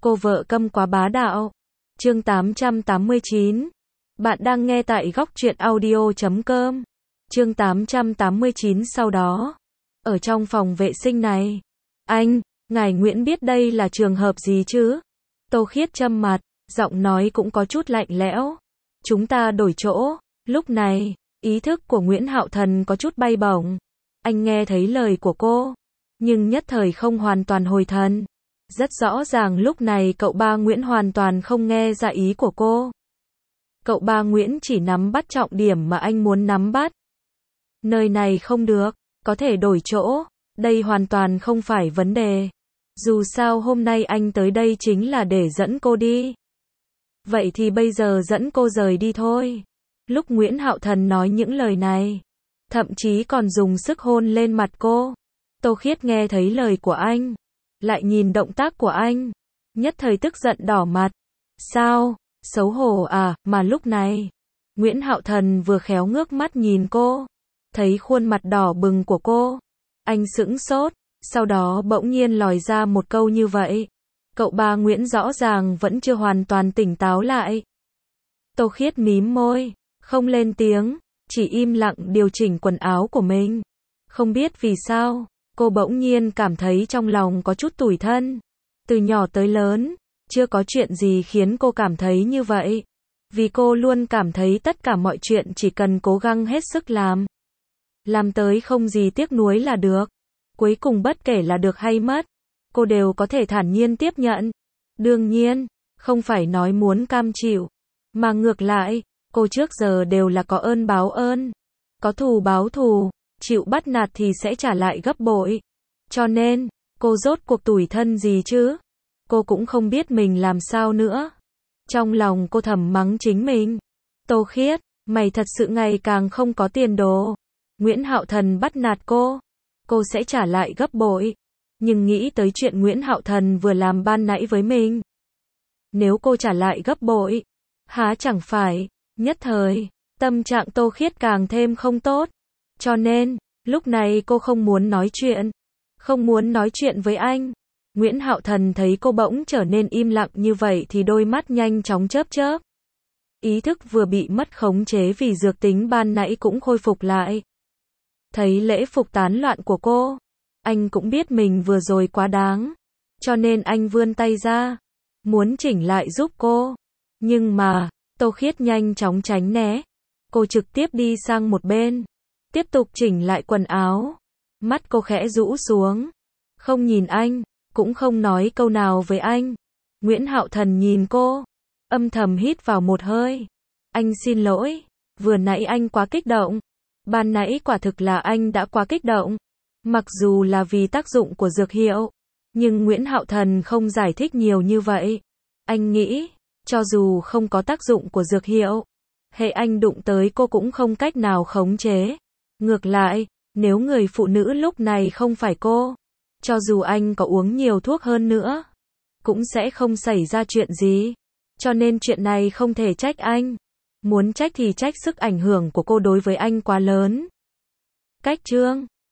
Cô vợ câm quá bá đạo. Chương 889. Bạn đang nghe tại góc truyện audio.com. Chương 889 sau đó. Ở trong phòng vệ sinh này. Anh, ngài Nguyễn biết đây là trường hợp gì chứ? Tô Khiết châm mặt, giọng nói cũng có chút lạnh lẽo. Chúng ta đổi chỗ. Lúc này, ý thức của Nguyễn Hạo Thần có chút bay bổng. Anh nghe thấy lời của cô, nhưng nhất thời không hoàn toàn hồi thần. Rất rõ ràng lúc này cậu ba Nguyễn hoàn toàn không nghe ra ý của cô. Cậu ba Nguyễn chỉ nắm bắt trọng điểm mà anh muốn nắm bắt. Nơi này không được, có thể đổi chỗ, đây hoàn toàn không phải vấn đề. Dù sao hôm nay anh tới đây chính là để dẫn cô đi. Vậy thì bây giờ dẫn cô rời đi thôi. Lúc Nguyễn Hạo Thần nói những lời này, thậm chí còn dùng sức hôn lên mặt cô. Tô Khiết nghe thấy lời của anh, lại nhìn động tác của anh, nhất thời tức giận đỏ mặt. Sao? Xấu hổ à? Mà lúc này, Nguyễn Hạo Thần vừa khéo ngước mắt nhìn cô, thấy khuôn mặt đỏ bừng của cô. Anh sững sốt, sau đó bỗng nhiên lòi ra một câu như vậy. Cậu ba Nguyễn rõ ràng vẫn chưa hoàn toàn tỉnh táo lại. Tô Khiết mím môi, không lên tiếng, chỉ im lặng điều chỉnh quần áo của mình. Không biết vì sao, cô bỗng nhiên cảm thấy trong lòng có chút tủi thân. Từ nhỏ tới lớn, chưa có chuyện gì khiến cô cảm thấy như vậy. Vì cô luôn cảm thấy tất cả mọi chuyện chỉ cần cố gắng hết sức làm tới không gì tiếc nuối là được. Cuối cùng bất kể là được hay mất, cô đều có thể thản nhiên tiếp nhận. Đương nhiên, không phải nói muốn cam chịu, mà ngược lại, cô trước giờ đều là có ơn báo ơn, có thù báo thù, chịu bắt nạt thì sẽ trả lại gấp bội. Cho nên, cô rốt cuộc tủi thân gì chứ? Cô cũng không biết mình làm sao nữa. Trong lòng cô thầm mắng chính mình. Tô Khiết, mày thật sự ngày càng không có tiền đồ. Nguyễn Hạo Thần bắt nạt cô sẽ trả lại gấp bội. Nhưng nghĩ tới chuyện Nguyễn Hạo Thần vừa làm ban nãy với mình, nếu cô trả lại gấp bội, há chẳng phải, nhất thời, tâm trạng Tô Khiết càng thêm không tốt. Cho nên, lúc này cô không muốn nói chuyện với anh. Nguyễn Hạo Thần thấy cô bỗng trở nên im lặng như vậy thì đôi mắt nhanh chóng chớp chớp. Ý thức vừa bị mất khống chế vì dược tính ban nãy cũng khôi phục lại. Thấy lễ phục tán loạn của cô, anh cũng biết mình vừa rồi quá đáng. Cho nên anh vươn tay ra, muốn chỉnh lại giúp cô. Nhưng mà, Tô Khiết nhanh chóng tránh né. Cô trực tiếp đi sang một bên, tiếp tục chỉnh lại quần áo. Mắt cô khẽ rũ xuống, không nhìn anh, cũng không nói câu nào với anh. Nguyễn Hạo Thần nhìn cô, âm thầm hít vào một hơi. Anh xin lỗi, vừa nãy anh quá kích động. Ban nãy quả thực là anh đã quá kích động. Mặc dù là vì tác dụng của dược hiệu, nhưng Nguyễn Hạo Thần không giải thích nhiều như vậy. Anh nghĩ, cho dù không có tác dụng của dược hiệu, hệ anh đụng tới cô cũng không cách nào khống chế. Ngược lại, nếu người phụ nữ lúc này không phải cô, cho dù anh có uống nhiều thuốc hơn nữa, cũng sẽ không xảy ra chuyện gì. Cho nên chuyện này không thể trách anh. Muốn trách thì trách sức ảnh hưởng của cô đối với anh quá lớn. Cách chương